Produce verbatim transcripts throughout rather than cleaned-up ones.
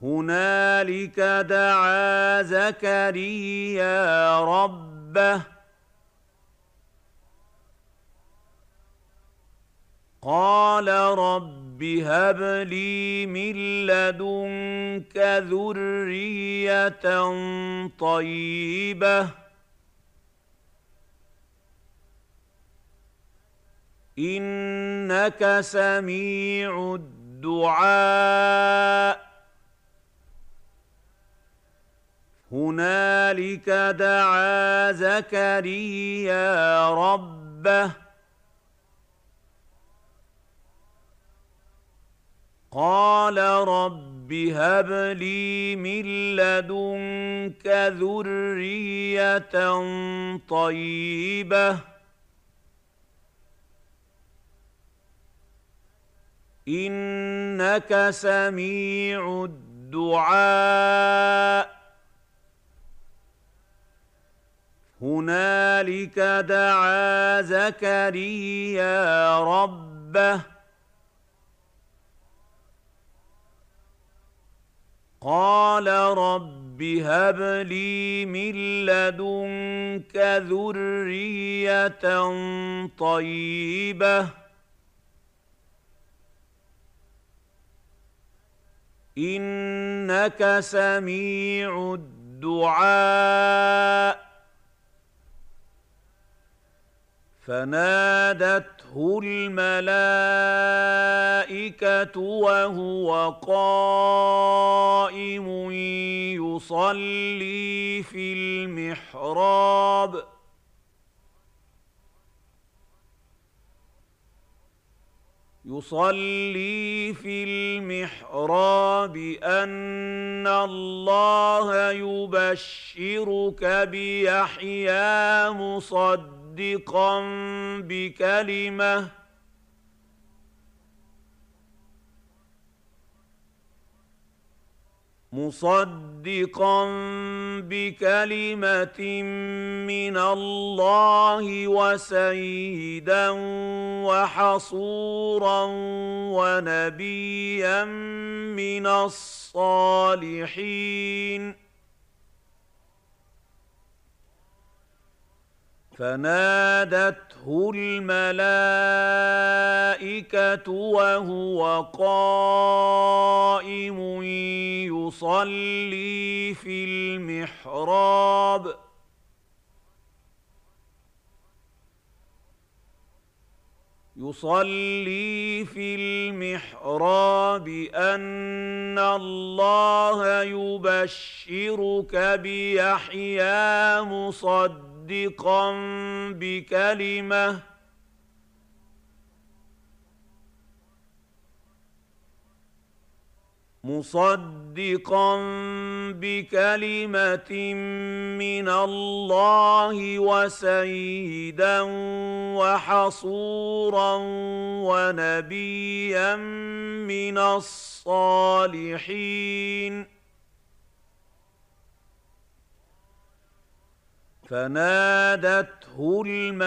هنالك دعا زكريا ربه قال رب هب لي من لدنك ذرية طيبة إنك سميع الدعاء هنالك دعا زكريا ربه قال رب هب لي من لدنك ذرية طيبة إنك سميع الدعاء هنالك دعا زكريا ربه قال رب هب لي من لدنك ذرية طيبة إنك سميع الدعاء فنادته الملائكة وهو قائم يصلي في المحراب يصلي في المحراب أن الله يبشرك بيحيى مصدقا مصدقا بكلمة مصدقا بكلمة من الله وسيدا وحصورا ونبيا من الصالحين فنادته الملائكة وهو قائم يصلي في المحراب يصلي في المحراب أن الله يبشرك بيحيى مصدقا مصدقا بكلمة مصدقا بكلمة من الله وسيدا وحصورا ونبيا من الصالحين فنادته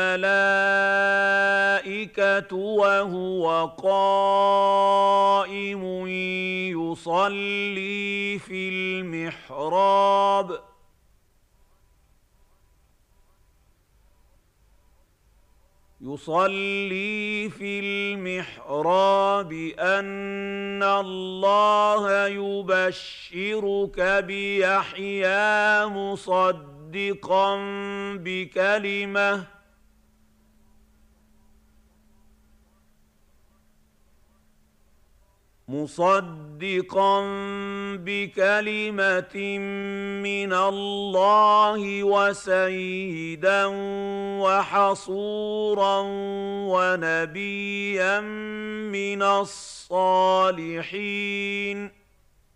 الملائكة وهو قائم يصلي في المحراب يصلي في المحراب أن الله يبشرك بيحيى مصدقا مصدقا بكلمة مصدقا بكلمة من الله وسيدا وحصورا ونبيا من الصالحين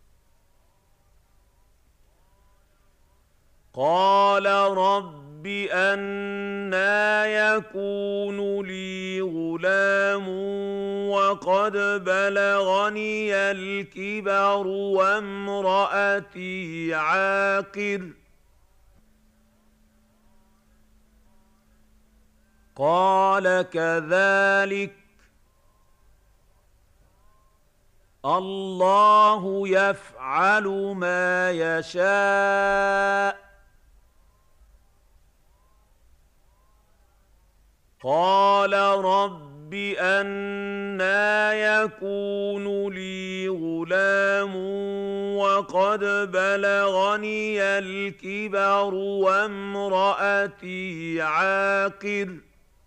قال رب أنى يكون لي غلام وقد بلغني الكبر وامرأتي عاقر قال كذلك الله يفعل ما يشاء قال رب أنى يكون لي غلام وقد بلغني الكبر وامرأتي عاقر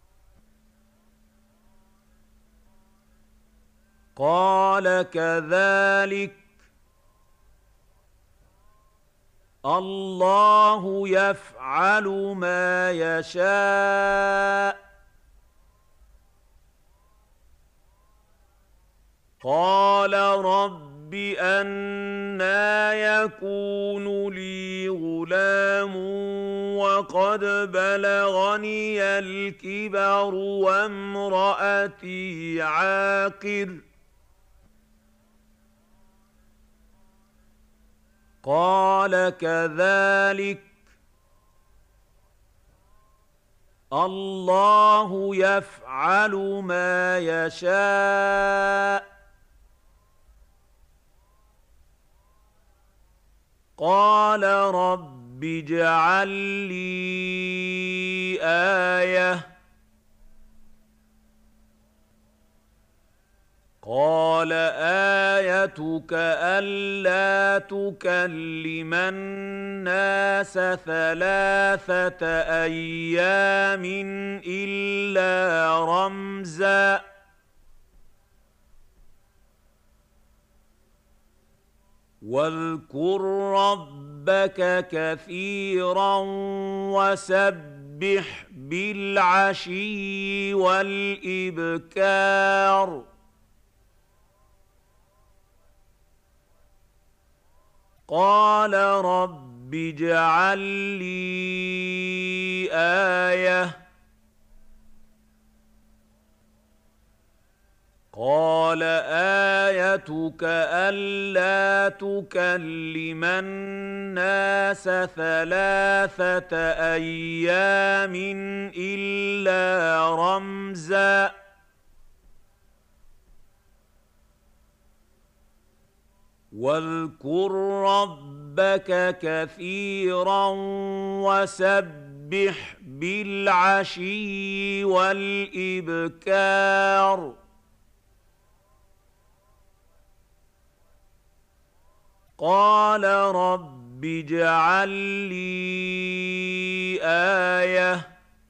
قال كذلك الله يفعل ما يشاء قال رب أنى يكون لي غلام وقد بلغني الكبر وامرأتي عاقر قال كذلك الله يفعل ما يشاء قال رب اجعل لي آية قال آيتك ألا تكلم الناس ثلاثة أيام إلا رمزا واذكر ربك كثيرا وسبح بالعشي والإبكار قال رب اجعل لي آية قال آيتك ألا تكلم الناس ثلاثة أيام إلا رمزا واذكر ربك كثيرا وسبح بالعشي والإبكار قال رب اجعل لي آية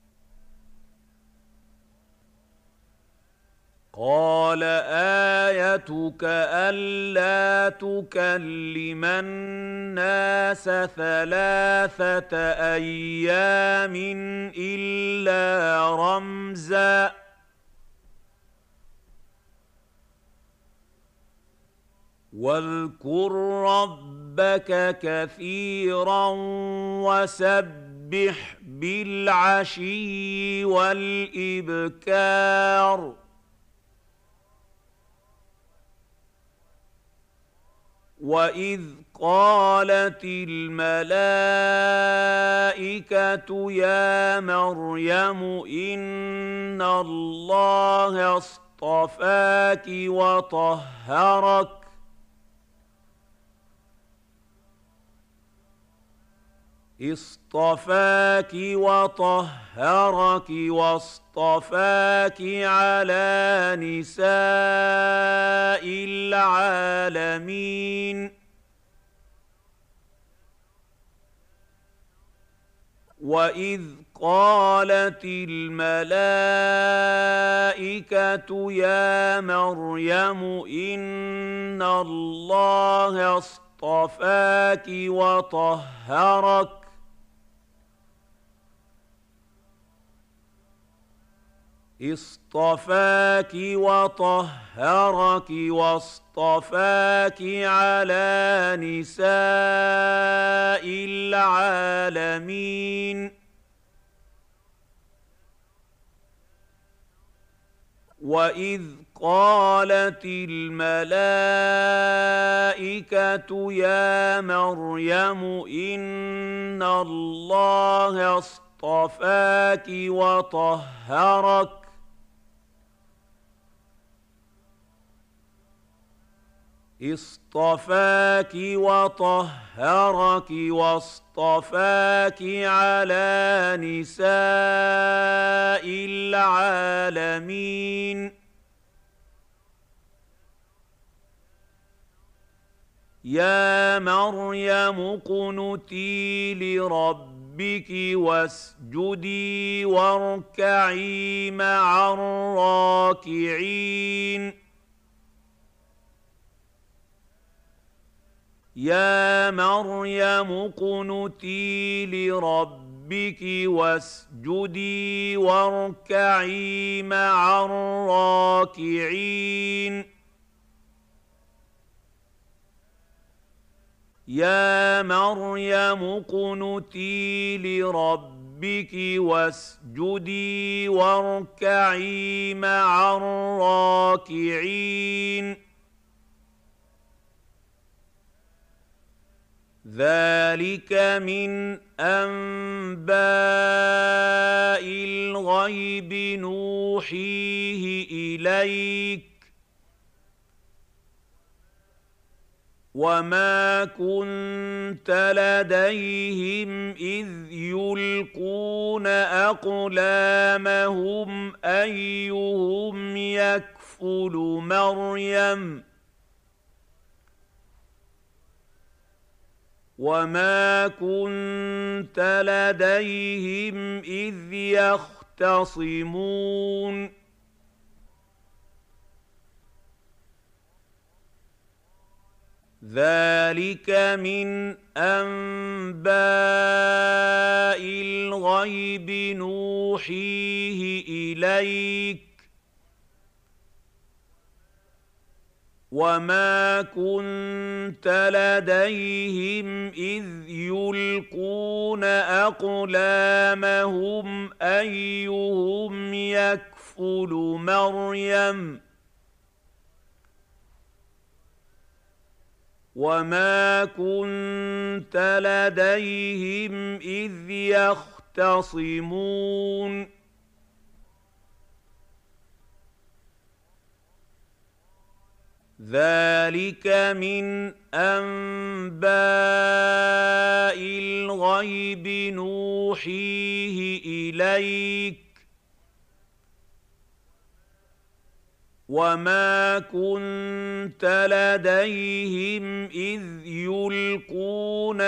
قال آيتك ألا تكلم الناس ثلاثة أيام إلا رمزا واذكر ربك كثيرا وسبح بالعشي والإبكار وإذ قالت الملائكة يا مريم إن الله اصطفاك وطهرك اصطفاك وطهرك واصطفاك على نساء العالمين وإذ قالت الملائكة يا مريم إن الله اصطفاك وطهرك اصطفاك وطهرك واصطفاك على نساء العالمين وإذ قالت الملائكة يا مريم إن الله اصطفاك وطهرك اصطفاك وطهرك واصطفاك على نساء العالمين. يا مريم اقنتي لربك واسجدي واركعي مع الراكعين. يا مريم اقنتي لربك واسجدي واركعي مع الراكعين. يا مريم اقنتي لربك واسجدي واركعي مع الراكعين. ذلك من أنباء الغيب نوحيه إليك وما كنت لديهم إذ يلقون أقلامهم أيهم يكفل مريم وما كنت لديهم إذ يختصمون. ذلك من أنباء الغيب نوحيه إليك وما كنت لديهم إذ يلقون أقلامهم أيهم يكفل مريم وما كنت لديهم إذ يختصمون. ذلك من أنباء الغيب نوحيه إليك وما كنت لديهم إذ يلقون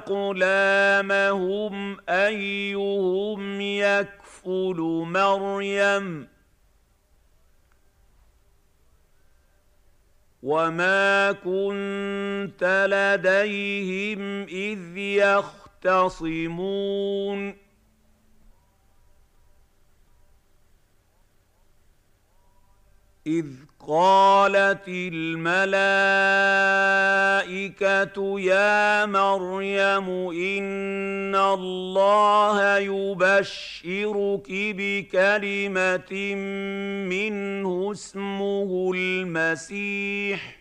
أقلامهم أيهم يكفل مريم وما كنت لديهم إذ يختصمون. إذ قالت الملائكة يا مريم إن الله يبشرك بكلمة منه اسمه المسيح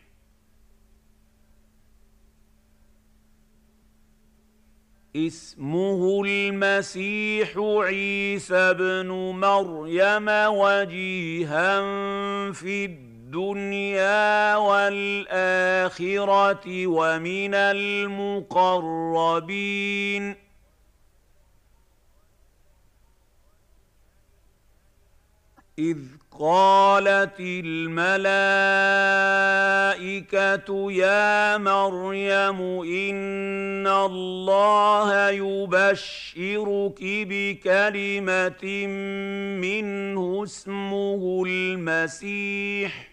اسمه المسيح عيسى ابن مريم وجيها في الدنيا والآخرة ومن المقربين. إذ قالت الملائكة يا مريم إن الله يبشرك بكلمة منه اسمه المسيح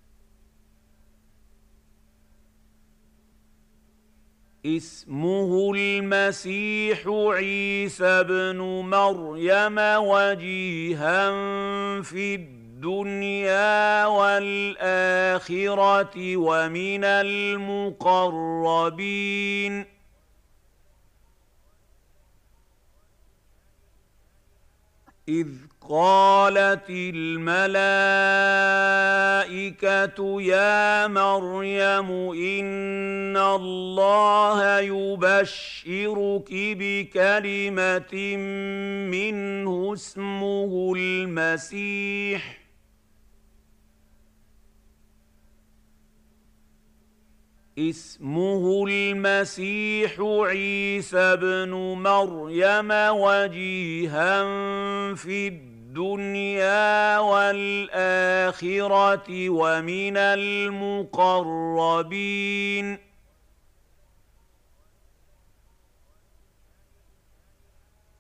اسمه المسيح عيسى ابن مريم وجيها في الدنيا والآخرة ومن المقربين. إذ قالت الملائكة يا مريم إن الله يبشرك بكلمة منه اسمه المسيح اسمه المسيح عيسى ابن مريم وجيها في الدنيا والآخرة ومن المقربين